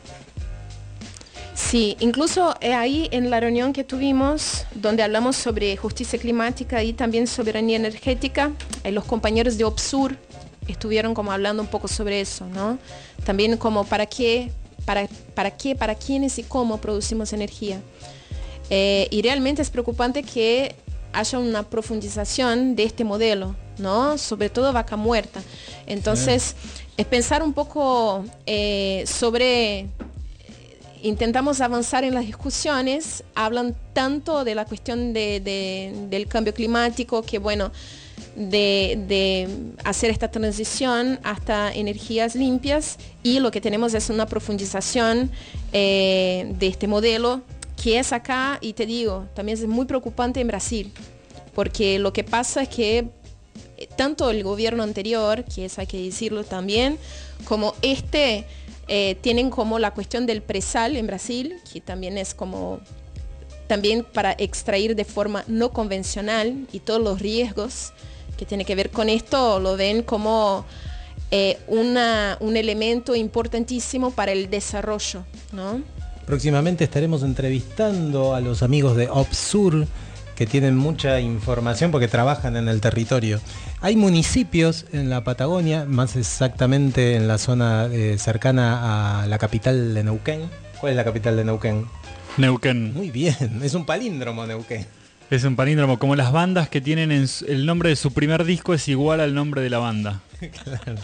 Sí, incluso eh, ahí en la reunión que tuvimos, donde hablamos sobre justicia climática y también soberanía energética, eh, los compañeros de OPSUR estuvieron como hablando un poco sobre eso, ¿no? También como para qué, para, para qué, para quiénes y cómo producimos energía. Eh, y realmente es preocupante que haya una profundización de este modelo, ¿no? Sobre todo vaca muerta. Entonces, es pensar un poco eh, sobre... Intentamos avanzar en las discusiones, hablan tanto de la cuestión de, de, del cambio climático, que bueno, de, de hacer esta transición hasta energías limpias, y lo que tenemos es una profundización eh, de este modelo, que es acá, y te digo, también es muy preocupante en Brasil, porque lo que pasa es que tanto el gobierno anterior, que eso hay que decirlo también, como este... Eh, tienen como la cuestión del presal en Brasil, que también es como también para extraer de forma no convencional, y todos los riesgos que tienen que ver con esto lo ven como eh, una, un elemento importantísimo para el desarrollo, ¿no? Próximamente estaremos entrevistando a los amigos de OPSUR, que tienen mucha información porque trabajan en el territorio. Hay municipios en la Patagonia, más exactamente en la zona eh, cercana a la capital de Neuquén. ¿Cuál es la capital de Neuquén? Neuquén. Muy bien, es un palíndromo Neuquén. Es un palíndromo, como las bandas que tienen en su- el nombre de su primer disco es igual al nombre de la banda. Claro.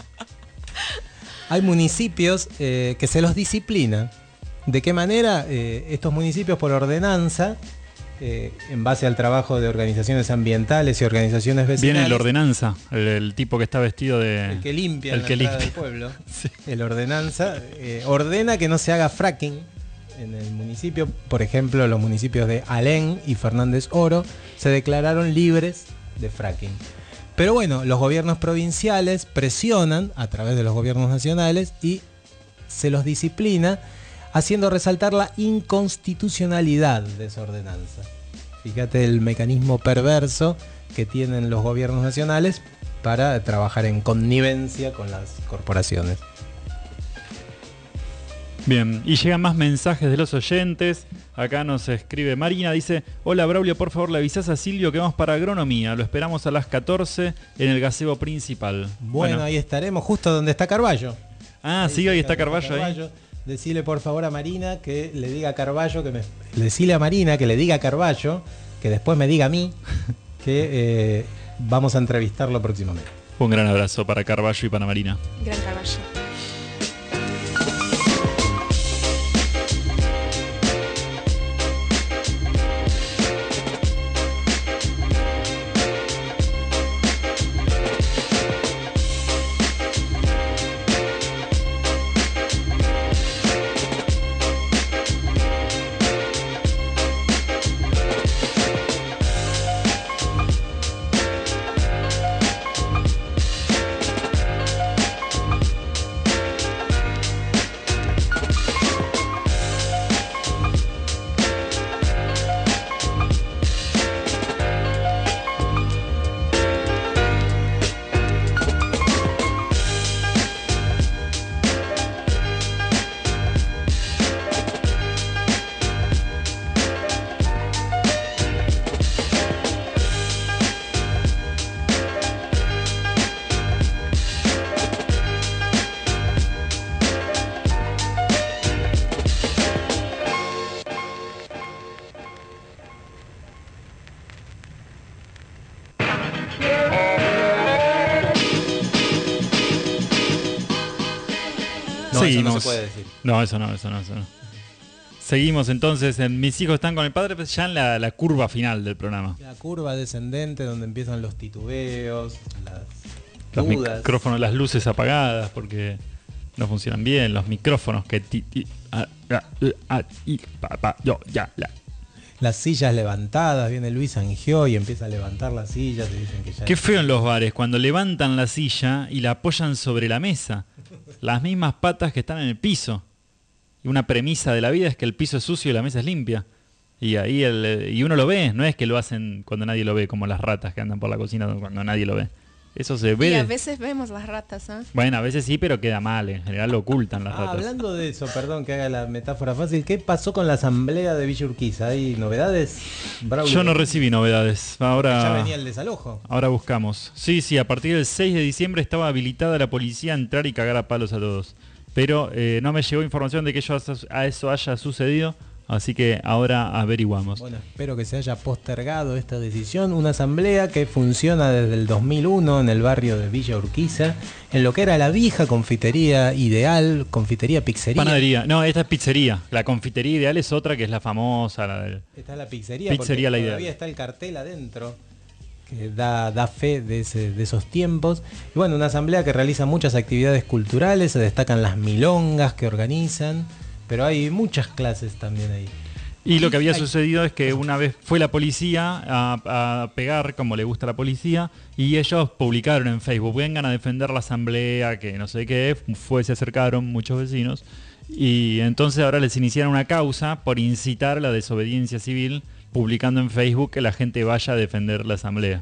Hay municipios eh, que se los disciplina. ¿De qué manera? Eh, estos municipios, por ordenanza, eh, en base al trabajo de organizaciones ambientales y organizaciones vecinales. Viene el ordenanza, el, el tipo que está vestido de... El que limpia el la que entrada limpia. del pueblo. Sí. El ordenanza eh, ordena que no se haga fracking en el municipio. Por ejemplo, los municipios de Alén y Fernández Oro se declararon libres de fracking. Pero bueno, los gobiernos provinciales presionan a través de los gobiernos nacionales y se los disciplina, haciendo resaltar la inconstitucionalidad de esa ordenanza. Fíjate el mecanismo perverso que tienen los gobiernos nacionales para trabajar en connivencia con las corporaciones. Bien, y llegan más mensajes de los oyentes. Acá nos escribe Marina, dice: hola Braulio, por favor le avisás a Silvio que vamos para agronomía. Lo esperamos a las catorce en el gazebo principal. Bueno, Bueno. ahí estaremos, justo donde está Carballo. Ah, Ahí sí, hoy está cerca de Carballo ahí. Decile por favor a Marina que le diga a Carballo que me... Decile a Marina que le diga a Carballo que después me diga a mí que eh, vamos a entrevistarlo próximamente. Un gran abrazo para Carballo y para Marina. Gran caballo. No, eso Seguimos. no se puede decir. No, eso no, eso no, eso no. Seguimos entonces en Mis hijos están con el padre, pues ya en la, la curva final del programa. La curva descendente donde empiezan los titubeos, las Los dudas. micrófonos, las luces apagadas porque no funcionan bien, los micrófonos que... Ti, ti, a, a, a, y, pa, pa, yo, ya, la. Las sillas levantadas, viene Luis Angio y empieza a levantar las sillas y dicen que ya... Qué feo en los bares, cuando levantan la silla y la apoyan sobre la mesa. Las mismas patas que están en el piso. Y una premisa de la vida es que el piso es sucio y la mesa es limpia. Y ahí el, y uno lo ve, no es que lo hacen cuando nadie lo ve, como las ratas que andan por la cocina cuando nadie lo ve. Eso se ve. Y a de- veces vemos las ratas, ¿ah? Bueno, a veces sí, pero queda mal, en general lo ocultan las Ah, ratas. hablando de eso, perdón que haga la metáfora fácil, ¿qué pasó con la asamblea de Villa Urquiza? ¿Hay novedades? Braulio? Yo no recibí novedades. Ahora Ya venía el desalojo. Ahora buscamos. Sí, sí, a partir del seis de diciembre estaba habilitada la policía a entrar y cagar a palos a todos. Pero eh, no me llegó información de que ello- a eso haya sucedido, así que ahora averiguamos. Bueno, espero que se haya postergado esta decisión. Una asamblea que funciona desde el dos mil uno en el barrio de Villa Urquiza, en lo que era la vieja confitería Ideal, confitería pizzería. Panadería, no, esta es pizzería. La confitería Ideal es otra que es la famosa. La del... Esta es la pizzería, Pizzería porque La Ideal. todavía está el cartel adentro que da, da fe de, ese, de esos tiempos. Y bueno, una asamblea que realiza muchas actividades culturales, se destacan las milongas que organizan, pero hay muchas clases también ahí. Y lo que había Ay. sucedido es que una vez fue la policía a, a pegar, como le gusta a la policía, y ellos publicaron en Facebook, vengan a defender la asamblea, que no sé qué, fue, se acercaron muchos vecinos, y entonces ahora les iniciaron una causa por incitar a la desobediencia civil, publicando en Facebook que la gente vaya a defender la asamblea.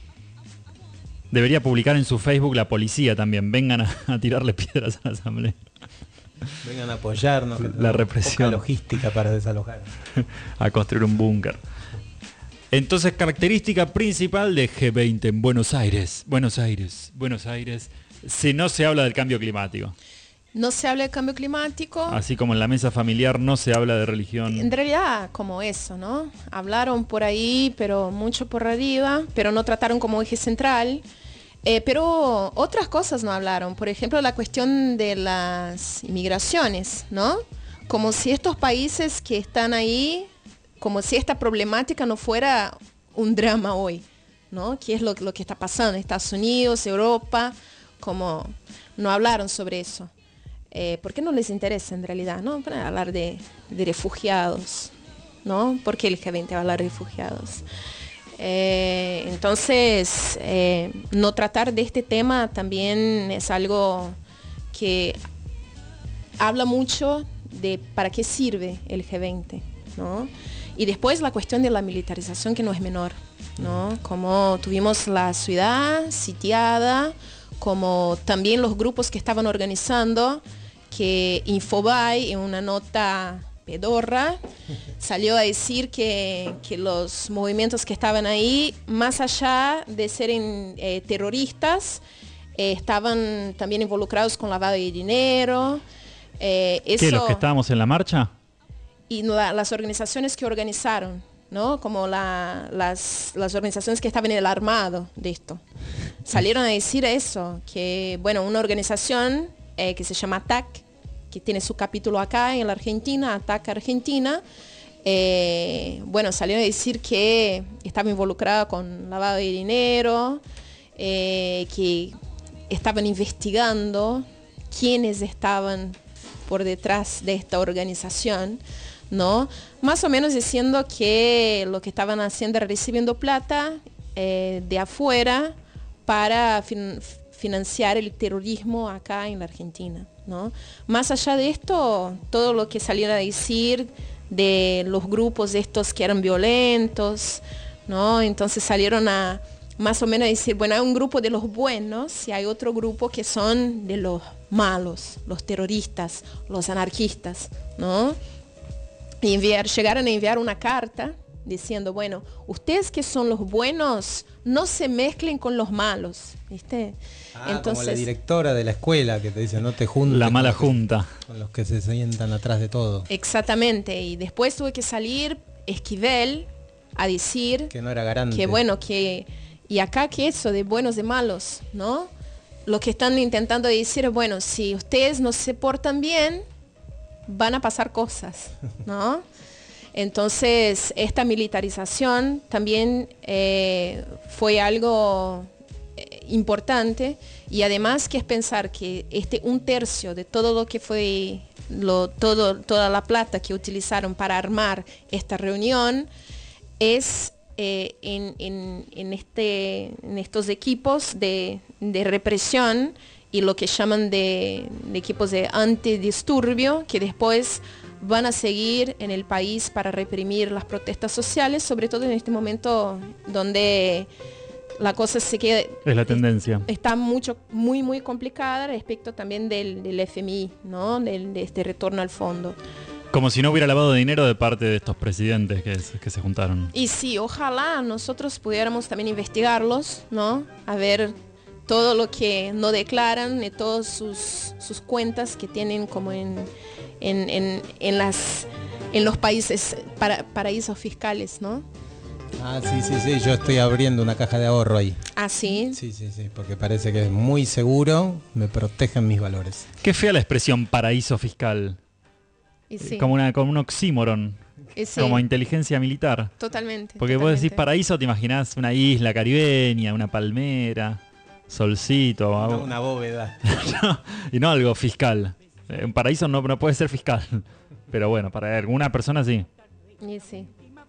Debería publicar en su Facebook la policía también, vengan a, a tirarle piedras a la asamblea. Vengan a apoyarnos, que La tenemos represión. poca logística para desalojar. A construir un búnker. Entonces, característica principal de G veinte en Buenos Aires. Buenos Aires, Buenos Aires. Si no se habla del cambio climático. No se habla de cambio climático. Así como en la mesa familiar no se habla de religión. En realidad, como eso, ¿no? Hablaron por ahí, pero mucho por arriba, pero no trataron como eje central. Eh, pero otras cosas no hablaron. Por ejemplo, la cuestión de las inmigraciones, ¿no? Como si estos países que están ahí, como si esta problemática no fuera un drama hoy, ¿no? ¿Qué es lo, lo que está pasando en Estados Unidos, Europa? Como no hablaron sobre eso. Eh, ¿Por qué no les interesa en realidad, no? Para hablar de, de refugiados, ¿no? ¿Por qué el G veinte va a hablar de refugiados? Eh, entonces, eh, no tratar de este tema también es algo que habla mucho de para qué sirve el G veinte, ¿no? Y después la cuestión de la militarización, que no es menor, ¿no? Como tuvimos la ciudad sitiada, como también los grupos que estaban organizando, que Infobae en una nota pedorra salió a decir que, que los movimientos que estaban ahí, más allá de ser eh, terroristas, eh, estaban también involucrados con lavado de dinero. Eh, eso, ¿Qué, los que estábamos en la marcha? Y la, las organizaciones que organizaron, ¿no? Como la, las, las organizaciones que estaban en el armado de esto. Salieron a decir eso, que bueno, una organización eh, que se llama A T A C, que tiene su capítulo acá en la Argentina, A T A C Argentina, eh, bueno, salieron a decir que estaba involucrada con lavado de dinero, eh, que estaban investigando quiénes estaban por detrás de esta organización, ¿no? Más o menos diciendo que lo que estaban haciendo era recibiendo plata eh, de afuera para fin- financiar el terrorismo acá en la Argentina, ¿no? Más allá de esto, todo lo que salieron a decir de los grupos estos que eran violentos, ¿no? Entonces salieron a más o menos a decir, bueno, hay un grupo de los buenos y hay otro grupo que son de los malos, los terroristas, los anarquistas, ¿no? Y enviar, llegaron a enviar una carta diciendo, bueno, ustedes que son los buenos, no se mezclen con los malos, ¿viste? Ah, como la directora de la escuela que te dice, no te juntes. La mala con los que- junta. Con los que se sientan atrás de todo. Exactamente, y después tuve que salir Esquivel a decir Que no era garante. que bueno, que y acá que eso de buenos de malos, ¿no? lo que están intentando decir es, bueno, si ustedes no se portan bien, van a pasar cosas, ¿no? Entonces, esta militarización también eh, fue algo eh, importante, y además que es pensar que este un tercio de todo lo que fue, lo, todo, toda la plata que utilizaron para armar esta reunión es eh, en, en, en, este, en estos equipos de, de represión y lo que llaman de, de equipos de antidisturbio, que después van a seguir en el país para reprimir las protestas sociales, sobre todo en este momento donde la cosa se queda... Es la tendencia. Está mucho, muy, muy complicada respecto también del, del F M I, ¿no? Del, de este retorno al fondo. Como si no hubiera lavado de dinero de parte de estos presidentes que, que se juntaron. Y sí, ojalá nosotros pudiéramos también investigarlos, ¿no? A ver todo lo que no declaran, de todas sus, sus cuentas que tienen como en... En, en, en, las, en los países, para, paraísos fiscales, ¿no? Ah, sí, sí, sí, yo estoy abriendo una caja de ahorro ahí. ¿Ah, sí? Sí, sí, sí, porque parece que es muy seguro, me protegen mis valores. Qué fea la expresión paraíso fiscal. Y sí. Como, una, como un oxímoron, y sí. Como inteligencia militar. Totalmente. Porque totalmente. vos decís paraíso, te imaginás una isla caribeña, una palmera, solcito. No, una bóveda. Y no algo fiscal. Un paraíso no, no puede ser fiscal, pero bueno, para alguna persona sí. Y sí.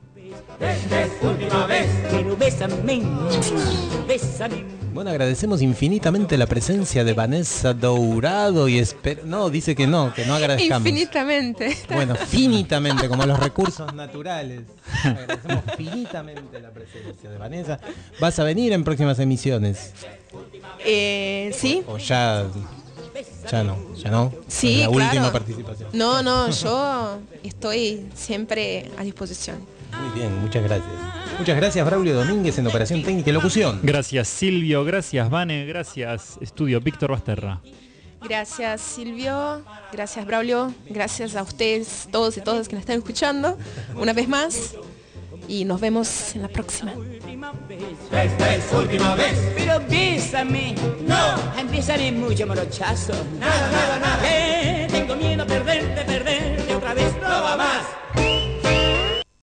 Bueno, agradecemos infinitamente la presencia de Vanessa Dourado y espero... No, dice que no, que no agradezcamos. Infinitamente. Bueno, finitamente, como los recursos naturales. Agradecemos finitamente la presencia de Vanessa. ¿Vas a venir en próximas emisiones? Eh, sí. O ya... Ya no, ya no. Sí, la claro. última participación. No, no, yo estoy siempre a disposición. Muy bien, muchas gracias. Muchas gracias, Braulio Domínguez, en Operación Técnica y Locución. Gracias, Silvio. Gracias, Vane. Gracias, Estudio Víctor Basterra. Gracias, Silvio. Gracias, Braulio. Gracias a ustedes, todos y todas que nos están escuchando. Una vez más. Y nos vemos en la próxima. Esta es última vez. Pero bésame. No. Empiezaré mucho morochazo. Nada, nada, nada. Eh, tengo miedo a perderte.